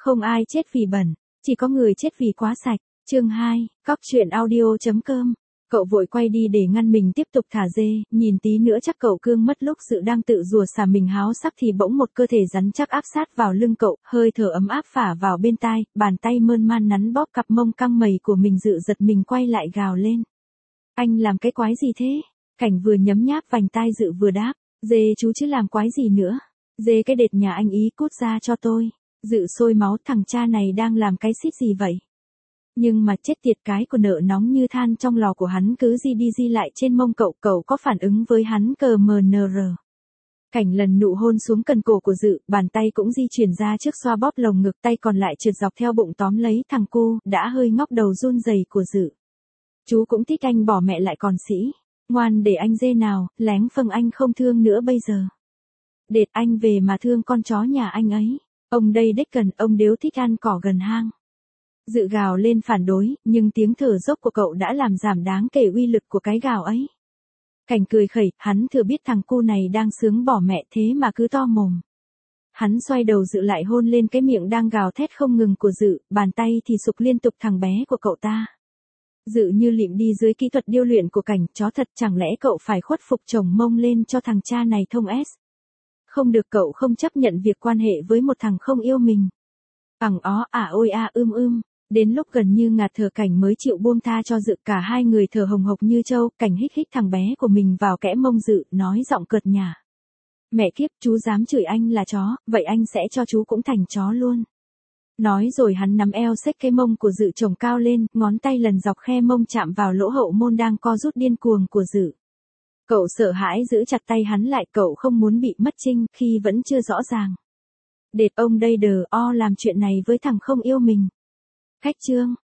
Không ai chết vì bẩn, chỉ có người chết vì quá sạch. Chương 2, cóc truyện audio.com. Cậu vội quay đi để ngăn mình tiếp tục thả dê, nhìn tí nữa chắc cậu cương mất lúc Dự đang tự rùa xả mình háo sắc thì bỗng một cơ thể rắn chắc áp sát vào lưng cậu, hơi thở ấm áp phả vào bên tai, bàn tay mơn man nắn bóp cặp mông căng mẩy của mình. Dự giật mình quay lại gào lên. Anh làm cái quái gì thế? Cảnh vừa nhấm nháp vành tai Dự vừa đáp. Dê chú chứ làm quái gì nữa? Dê cái đệt nhà anh ý cút ra cho tôi. Dự sôi máu, thằng cha này đang làm cái xít gì vậy? Nhưng mà chết tiệt, cái của nợ nóng như than trong lò của hắn cứ di đi di lại trên mông cậu. Cậu có phản ứng với hắn CMNR. Cảnh lần nụ hôn xuống cần cổ của Dự, bàn tay cũng di chuyển ra trước xoa bóp lồng ngực, tay còn lại trượt dọc theo bụng tóm lấy thằng cu đã hơi ngóc đầu run rẩy của Dự. Chú cũng thích anh, bỏ mẹ lại còn sĩ. Ngoan để anh dê nào, lén phâng anh không thương nữa bây giờ. Đệt anh về mà thương con chó nhà anh ấy. Ông đây đếch cần, ông đếu thích ăn cỏ gần hang. Dự gào lên phản đối, nhưng tiếng thở dốc của cậu đã làm giảm đáng kể uy lực của cái gào ấy. Cảnh cười khẩy, hắn thừa biết thằng cu này đang sướng bỏ mẹ thế mà cứ to mồm. Hắn xoay đầu Dự lại hôn lên cái miệng đang gào thét không ngừng của Dự, bàn tay thì sục liên tục thằng bé của cậu ta. Dự như lịm đi dưới kỹ thuật điêu luyện của Cảnh, chó thật, chẳng lẽ cậu phải khuất phục chồng mông lên cho thằng cha này thông S. Không được, cậu không chấp nhận việc quan hệ với một thằng không yêu mình. Ó ôi đến lúc gần như ngạt thở Cảnh mới chịu buông tha cho Dự. Cả hai người thở hồng hộc như trâu. Cảnh hích hích thằng bé của mình vào kẽ mông Dự, nói giọng cợt nhả. Mẹ kiếp, chú dám chửi anh là chó, vậy anh sẽ cho chú cũng thành chó luôn. Nói rồi hắn nắm eo xếch cái mông của Dự chồng cao lên, ngón tay lần dọc khe mông chạm vào lỗ hậu môn đang co rút điên cuồng của Dự. Cậu sợ hãi giữ chặt tay hắn lại, cậu không muốn bị mất trinh khi vẫn chưa rõ ràng. Đệt ông đây làm chuyện này với thằng không yêu mình. Khách trương,